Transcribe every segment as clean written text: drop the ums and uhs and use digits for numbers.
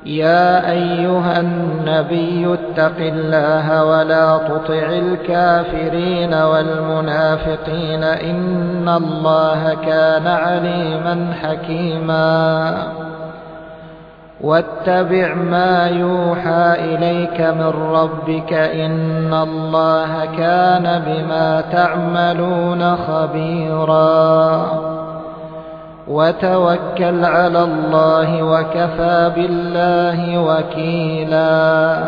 يا أيها النبي اتق الله ولا تطع الكافرين والمنافقين إن الله كان عليما حكيما واتبع ما يوحى إليك من ربك إن الله كان بما تعملون خبيرا وتوكل على الله وكفى بالله وكيلا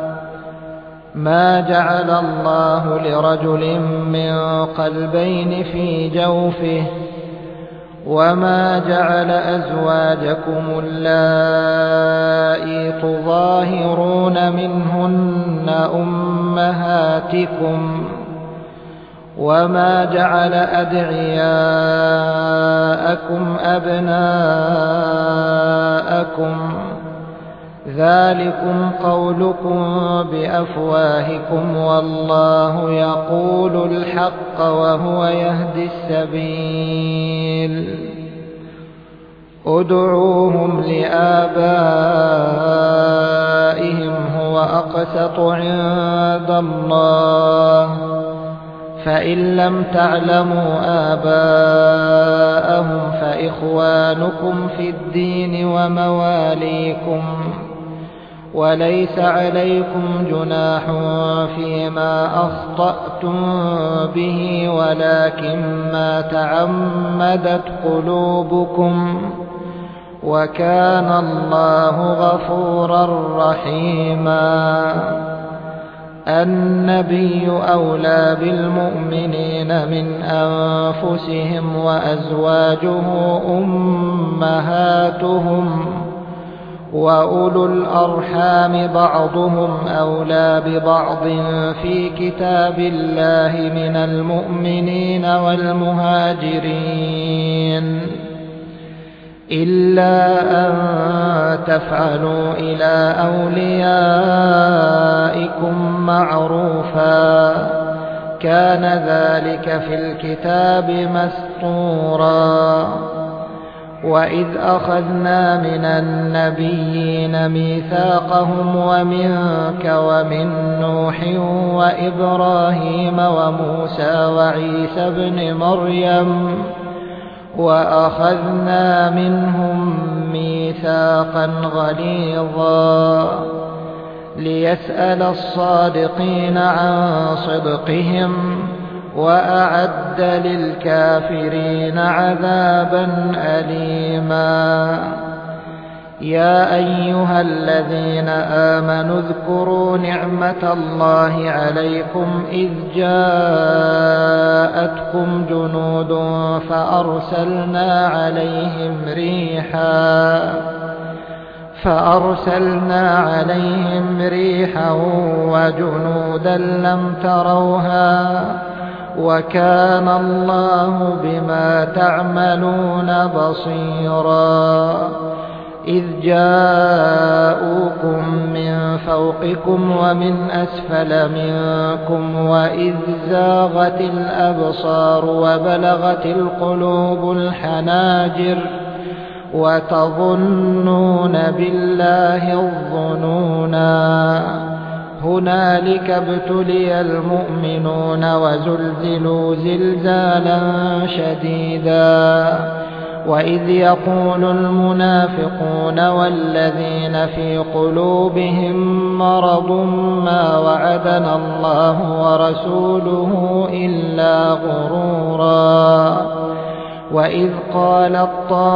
ما جعل الله لرجل من قلبين في جوفه وما جعل أزواجكم اللائي تظاهرون منهن أمهاتكم وما جعل أدعياءكم أبناءكم ذلكم قولكم بأفواهكم والله يقول الحق وهو يهدي السبيل ادعوهم لآبائهم هو أقسط عند الله فإن لم تعلموا آباءهم فإخوانكم في الدين ومواليكم وليس عليكم جناح فيما أخطأتم به ولكن ما تعمدت قلوبكم وكان الله غفورا رحيما النبي أولى بالمؤمنين من أنفسهم وأزواجه أمهاتهم وأولو الأرحام بعضهم أولى ببعض في كتاب الله من المؤمنين والمهاجرين إلا أن تفعلوا إلى أوليائكم معروفا كان ذلك في الكتاب مسطورا وإذ أخذنا من النبيين ميثاقهم ومنك ومن نوح وإبراهيم وموسى وعيسى ابن مريم وأخذنا منهم ميثاقا غليظا ليسأل الصادقين عن صدقهم وأعد للكافرين عذابا أليما يا أيها الذين آمنوا اذكروا نعمة الله عليكم إذ جاءتكم جنود فأرسلنا عليهم ريحا وجنودا لم تروها وكان الله بما تعملون بصيرا إذ جاءوكم من فوقكم ومن أسفل منكم وإذ زاغت الأبصار وبلغت القلوب الحناجر وتظنون بالله الظنونا هنالك ابتلي المؤمنون وزلزلوا زلزالا شديدا وإذ يقول المنافقون والذين في قلوبهم مرض ما وعدنا الله ورسوله إلا غرورا وإذ قالت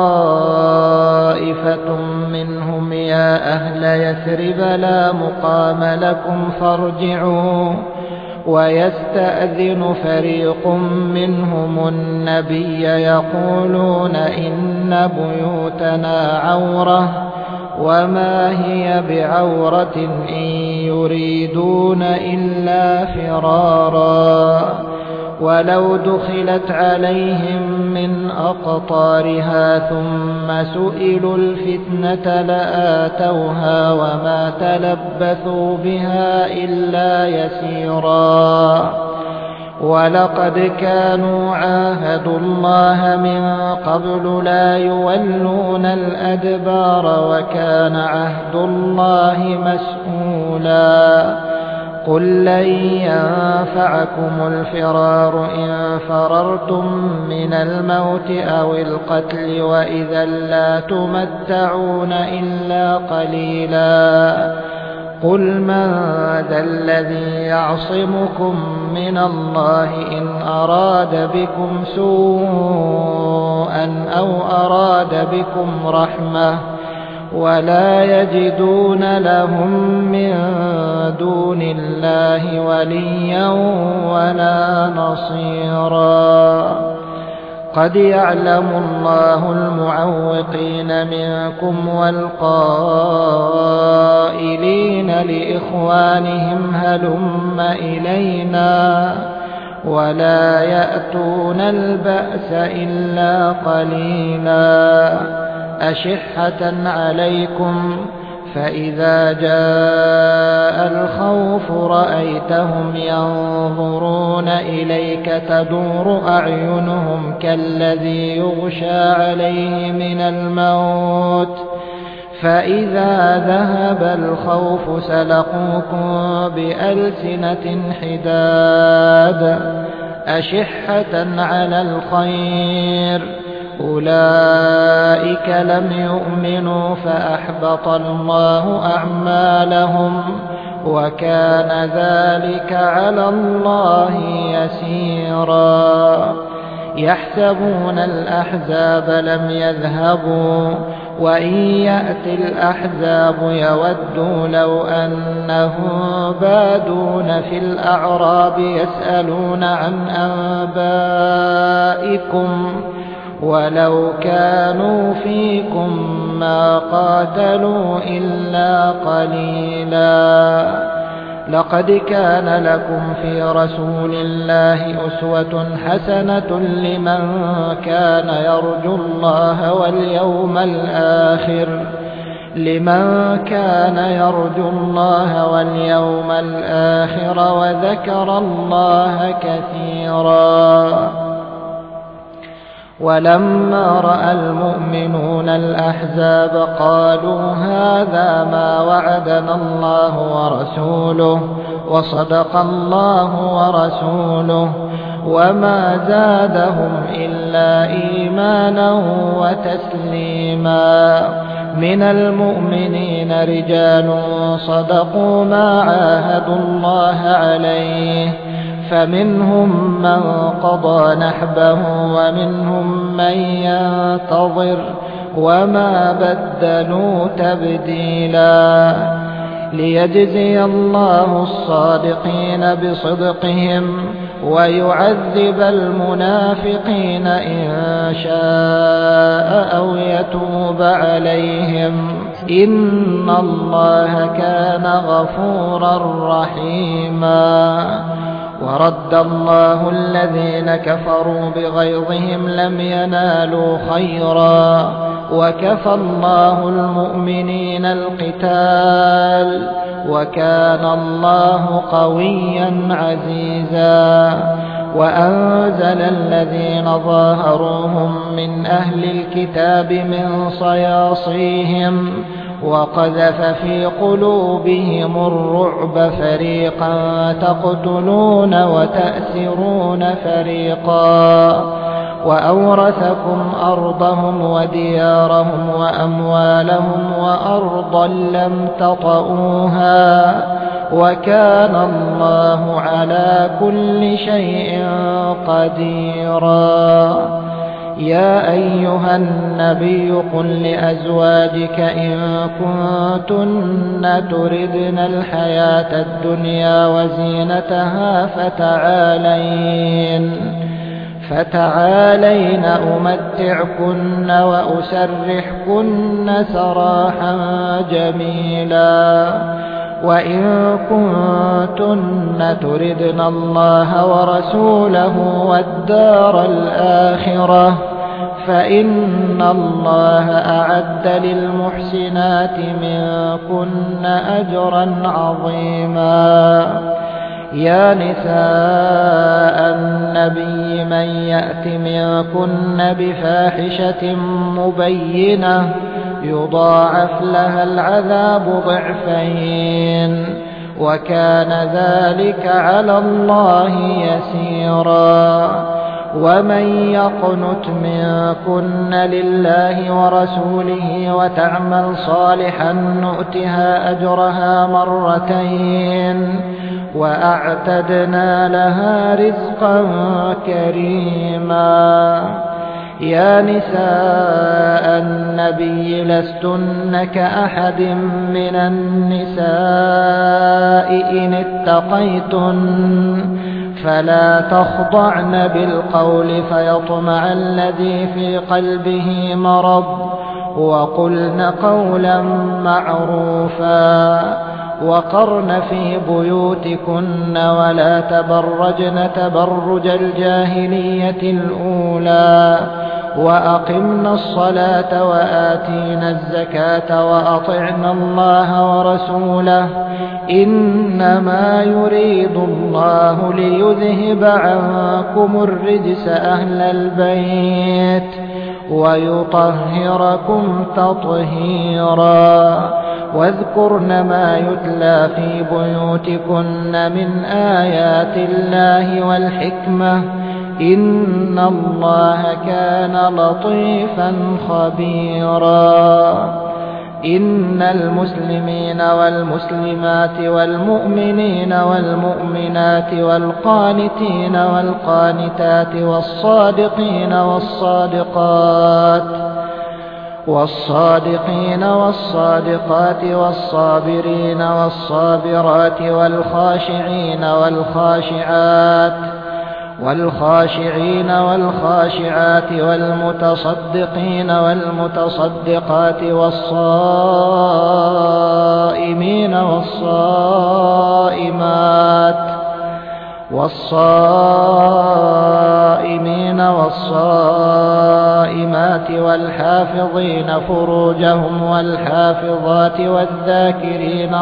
طائفة منهم يا أهل يثرب لا مقام لكم فارجعوا ويستأذن فريق منهم النبي يقولون إن بيوتنا عورة وما هي بعورة إن يريدون إلا فرارا ولو دخلت عليهم من أقطارها ثم سئلوا الفتنة لآتوها وما تلبثوا بها إلا يسيرا ولقد كانوا عاهدوا الله من قبل لا يولون الأدبار وكان عهد الله مسؤولا قل لن ينفعكم الفرار إن فررتم من الموت أو القتل وإذا لا تمتعون إلا قليلا قل من ذا الذي يعصمكم من الله إن أراد بكم سوءا أو أراد بكم رحمة ولا يجدون لهم من دون الله وليا ولا نصيرا قد يعلم الله المعوقين منكم والقائلين لإخوانهم هلم إلينا ولا يأتون البأس إلا قليلا أشحة عليكم فإذا جاء الخوف رأيتهم ينظرون إليك تدور أعينهم كالذي يغشى عليه من الموت فإذا ذهب الخوف سلقوكم بألسنة حداد أشحة على الخير أولئك لم يؤمنوا فأحبط الله أعمالهم وكان ذلك على الله يسيرا يحسبون الأحزاب لم يذهبوا وإن يأتي الأحزاب يودوا لو أنهم بادون في الأعراب يسألون عن أنبائكم ولو كانوا فيكم ما قاتلوا إلا قليلا لقد كان لكم في رسول الله أسوة حسنة لمن كان يرجو الله واليوم الآخر وذكر الله كثيرا ولما رأى المؤمنون الأحزاب قالوا هذا ما وعدنا الله ورسوله وصدق الله ورسوله وما زادهم إلا إيمانا وتسليما من المؤمنين رجال صدقوا ما عاهدوا الله عليه فمنهم من قضى نحبه ومنهم من ينتظر وما بدلوا تبديلا ليجزي الله الصادقين بصدقهم ويعذب المنافقين إن شاء أو يتوب عليهم إن الله كان غفورا رحيما ورد الله الذين كفروا بغيظهم لم ينالوا خيرا وكفى الله المؤمنين القتال وكان الله قويا عزيزا وأنزل الذين ظاهروهم من أهل الكتاب من صياصيهم وقذف في قلوبهم الرعب فريقا تقتلون وتأسرون فريقا وأورثكم أرضهم وديارهم وأموالهم وأرضا لم تطئوها وكان الله على كل شيء قديرا يا أيها النبي قل لأزواجك إن كنتن تردن الحياة الدنيا وزينتها فتعالين أمتعكن وأسرحكن سراحا جميلا وإن كنتن تردن الله ورسوله والدار الآخرة فإن الله أعد للمحسنات منكن أجرا عظيما يا نساء النبي من يأت منكن بفاحشة مبينة يضاعف لها العذاب ضعفين وكان ذلك على الله يسيرا ومن يقنت منكن لله ورسوله وتعمل صالحا نؤتها أجرها مرتين وأعتدنا لها رزقا كريما يا نساء النبي لستن كأحد من النساء إن اتقيتن فلا تخضعن بالقول فيطمع الذي في قلبه مرض وقلن قولا معروفا وقرن في بيوتكن ولا تبرجن تبرج الجاهلية الأولى وأقمنا الصلاة وآتينا الزكاة وأطعنا الله ورسوله إنما يريد الله ليذهب عنكم الرجس أهل البيت ويطهركم تطهيرا واذكرن ما يتلى في بيوتكن من آيات الله والحكمة إن الله كان لطيفا خبيرا إن المسلمين والمسلمات والمؤمنين والمؤمنات والقانتين والقانتات والصادقين والصادقات والصابرين والصابرات والخاشعين والخاشعات والمتصدقين والمتصدقات والصائمين والصائمات والحافظين فروجهم والحافظات والذاكرين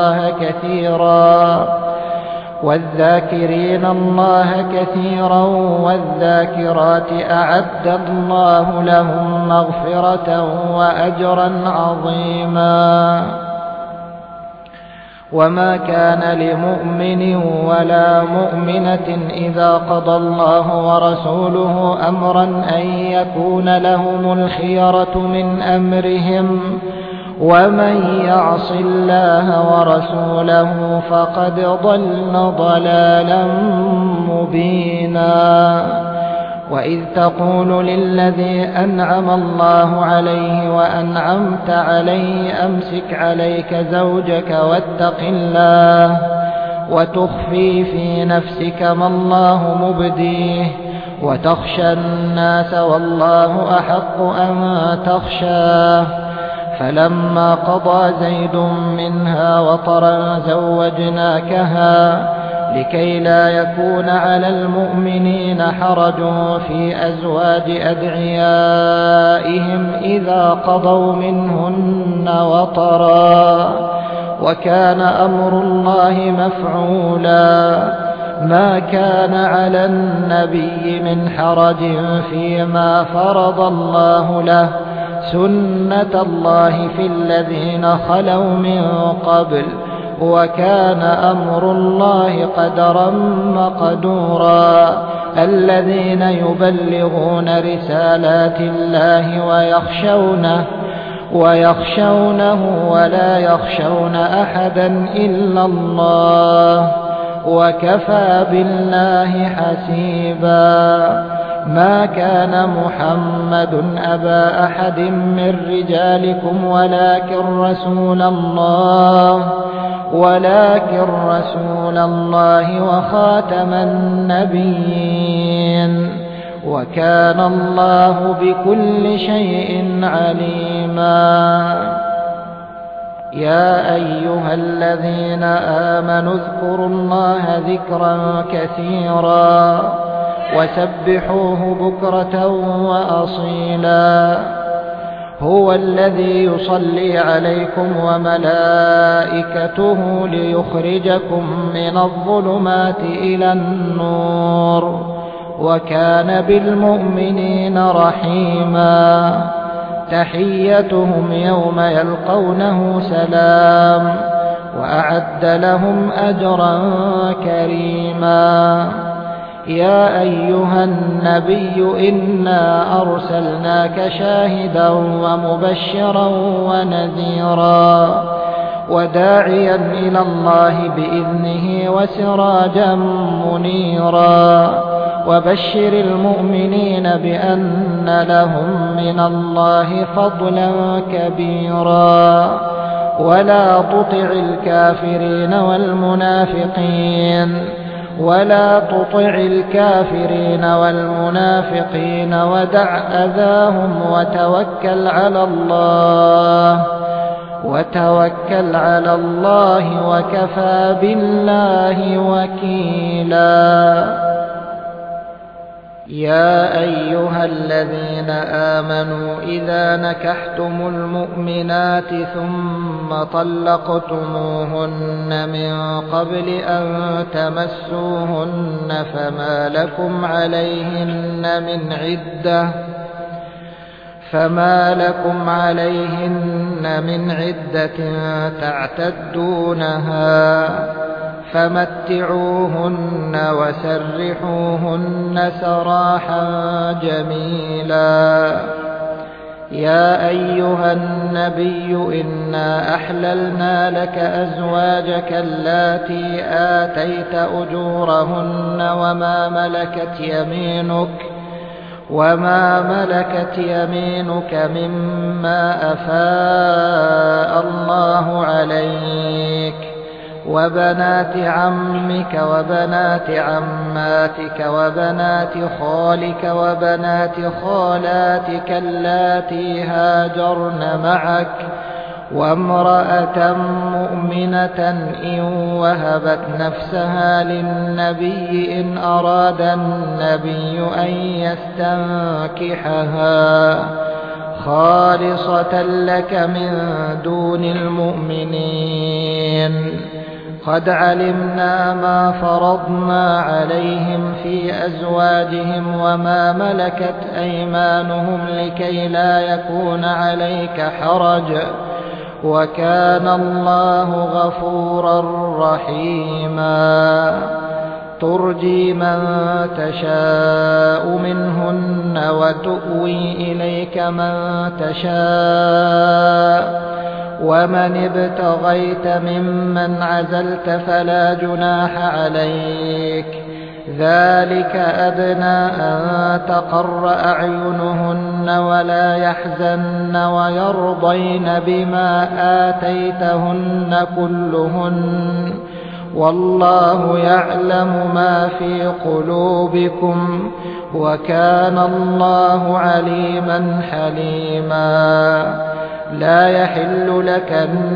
الله كثيرا والذاكرات أعد الله لهم مغفرة وأجرا عظيما وما كان لمؤمن ولا مؤمنة إذا قضى الله ورسوله أمرا أن يكون لهم الخيرة من أمرهم ومن يعص الله ورسوله فقد ضل ضلالا مبينا وإذ تقول للذي أنعم الله عليه وأنعمت عليه أمسك عليك زوجك واتق الله وتخفي في نفسك ما الله مبديه وتخشى الناس والله أحق أن تخشاه فلما قضى زيد منها وطرا زوجناكها لكي لا يكون على المؤمنين حرج في أزواج أدعيائهم إذا قضوا منهن وطرا وكان أمر الله مفعولا ما كان على النبي من حرج فيما فرض الله له سنة الله في الذين خلوا من قبل وكان أمر الله قدرا مقدورا الذين يبلغون رسالات الله ويخشونه ولا يخشون أحدا إلا الله وكفى بالله حسيبا ما كان محمد أبا أحد من رجالكم ولكن رسول الله وخاتم النبيين وكان الله بكل شيء عليما يا أيها الذين آمنوا اذكروا الله ذكرا كثيرا وسبحوه بكرة وأصيلا هو الذي يصلي عليكم وملائكته ليخرجكم من الظلمات إلى النور وكان بالمؤمنين رحيما تحيتهم يوم يلقونه سلام وأعد لهم أجرا كريما يا أيها النبي إنا أرسلناك شاهدا ومبشرا ونذيرا وداعيا إلى الله بإذنه وسراجا منيرا وبشر المؤمنين بأن لهم من الله فضلا كبيرا ولا تطع الكافرين والمنافقين ودع أذاهم وتوكل على الله وكفى بالله وكيلا يا أيها الذين آمنوا إذا نكحتم المؤمنات ثم طلقتموهن من قبل أن تمسوهن فما لكم عليهن من عدة تعتدونها فمتعوهن وسرحوهن سراحا جميلا يا أيها النبي إنا أحللنا لك أزواجك اللاتي آتيت أجورهن وما ملكت يمينك مما أفاء الله عليك وبنات عمك وبنات عماتك وبنات خالك وبنات خالاتك اللاتي هاجرن معك وامرأة مؤمنة إن وهبت نفسها للنبي إن أراد النبي أن يستنكحها خالصة لك من دون المؤمنين قد علمنا ما فرضنا عليهم في أزواجهم وما ملكت أيمانهم لكي لا يكون عليك حرج وكان الله غفورا رحيما ترجي من تشاء منهن وتؤوي إليك من تشاء ومن ابتغيت ممن عزلت فلا جناح عليك ذلك أدنى أن تقر أعينهن ولا يحزن ويرضين بما آتيتهن كلهن والله يعلم ما في قلوبكم وكان الله عليما حليما لا يحل لك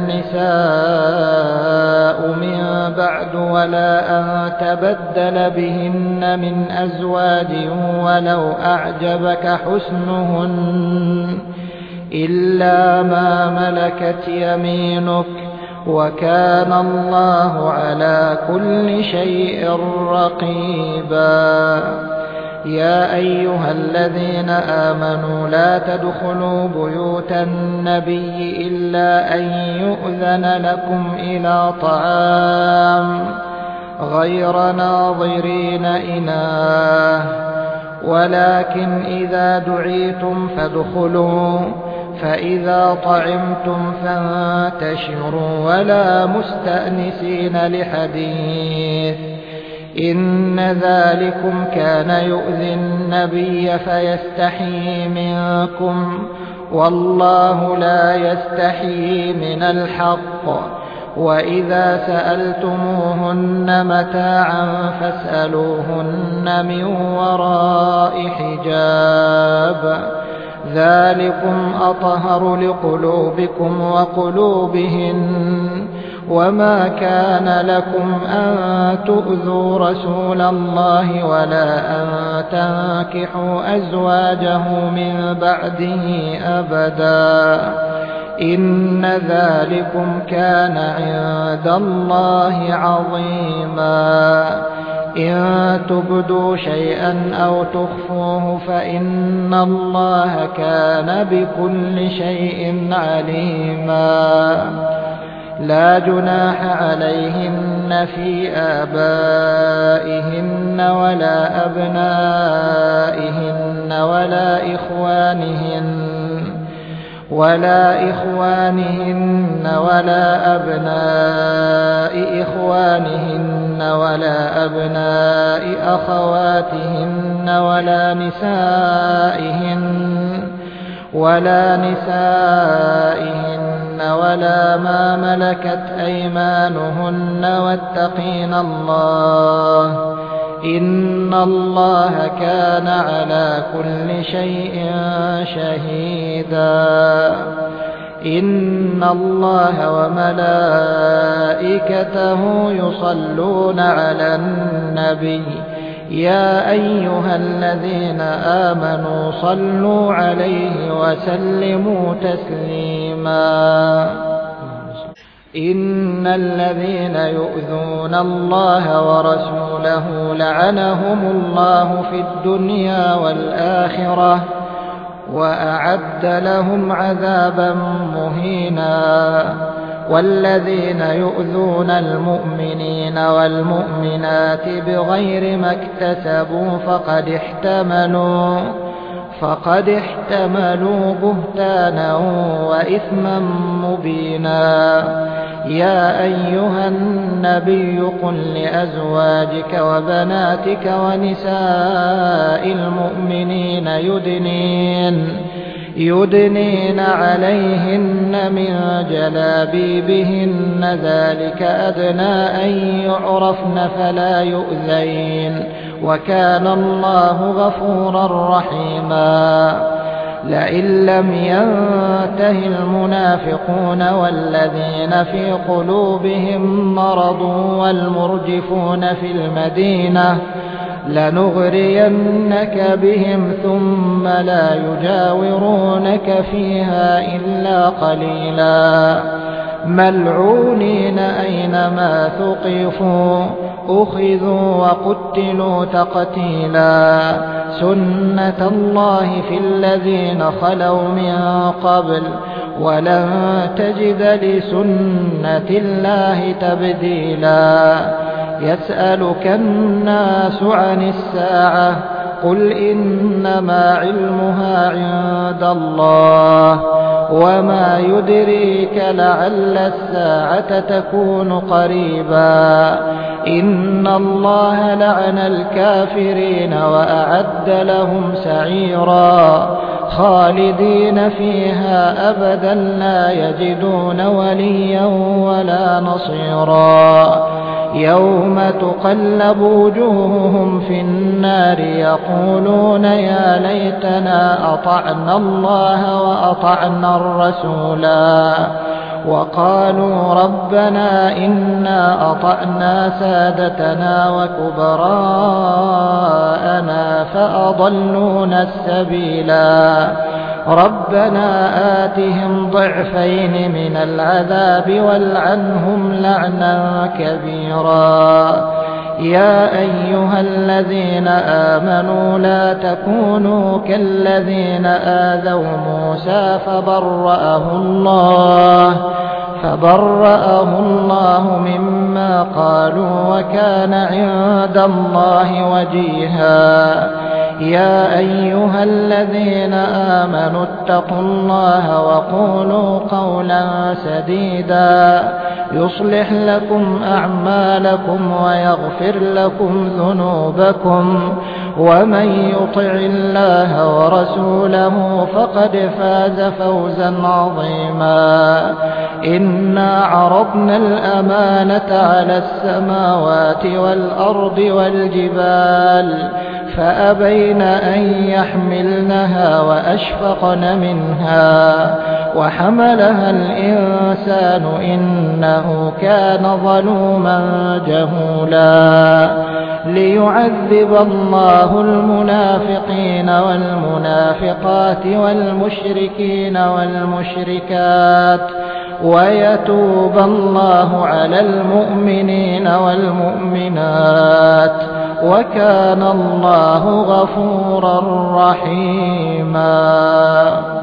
النساء من بعد ولا أن تبدل بهن من أزواج ولو أعجبك حسنهن إلا ما ملكت يمينك وكان الله على كل شيء رقيبا يا أيها الذين آمنوا لا تدخلوا بيوت النبي إلا أن يؤذن لكم إلى طعام غير ناظرين إناه ولكن إذا دعيتم فادخلوا فإذا طعمتم فانتشروا ولا مستأنسين لحديث إن ذلكم كان يؤذي النبي فيستحيي منكم والله لا يستحيي من الحق وإذا سألتموهن متاعا فاسألوهن من وراء حجاب ذلكم أطهر لقلوبكم وقلوبهن وما كان لكم أن تؤذوا رسول الله ولا أن تنكحوا أزواجه من بعده أبدا إن ذلكم كان عند الله عظيما إن تبدوا شيئا أو تخفوه فإن الله كان بكل شيء عليما لا جناح عليهن في آبائهن ولا أبنائهن ولا إخوانهن ولا أبناء إخوانهن ولا أبناء أخواتهن ولا نسائهن ولا ما ملكت أيمانهن واتقين الله إن الله كان على كل شيء شهيدا إن الله وملائكته يصلون على النبي يا أيها الذين آمنوا صلوا عليه وسلموا تسليما إن الذين يؤذون الله ورسوله لعنهم الله في الدنيا والآخرة وأعد لهم عذابا مهينا والذين يؤذون المؤمنين والمؤمنات بغير ما اكتسبوا فقد احتملوا بهتانا وإثما مبينا يا أيها النبي قل لأزواجك وبناتك ونساء المؤمنين يدنين عليهن من جلابيبهن ذلك أدنى أن يعرفن فلا يؤذين وكان الله غفورا رحيما لئن لم ينته المنافقون والذين في قلوبهم مرض والمرجفون في المدينة لنغرينك بهم ثم لا يجاورونك فيها إلا قليلا ملعونين أينما ثقفوا أخذوا وقتلوا تقتيلا سنة الله في الذين خلوا من قبل ولن تجد لسنة الله تبديلا يسألك الناس عن الساعة قل إنما علمها عند الله وما يدريك لعل الساعة تكون قريبا إن الله لعن الكافرين وأعد لهم سعيرا خالدين فيها أبدا لا يجدون وليا ولا نصيرا يوم تقلب وجوههم في النار يقولون يا ليتنا أطعنا الله وأطعنا الرسولا وقالوا ربنا إنا أطعنا سادتنا وكبراءنا فأضلونا السبيلا ربنا آتهم ضعفين من العذاب والعنهم لعنا كبيرا يا أيها الذين آمنوا لا تكونوا كالذين آذوا موسى فبرأه الله مما قالوا وكان عند الله وجيها يا أيها الذين آمنوا اتقوا الله وقولوا قولا سديدا يصلح لكم أعمالكم ويغفر لكم ذنوبكم ومن يطع الله ورسوله فقد فاز فوزا عظيما إنا عرضنا الأمانة على السماوات والأرض والجبال فأبين أن يحملنها وأشفقن منها وحملها الإنسان إنه كان ظلوما جهولا ليعذب الله المنافقين والمنافقات والمشركين والمشركات ويتوب الله على المؤمنين والمؤمنات وكان الله غفورا رحيما.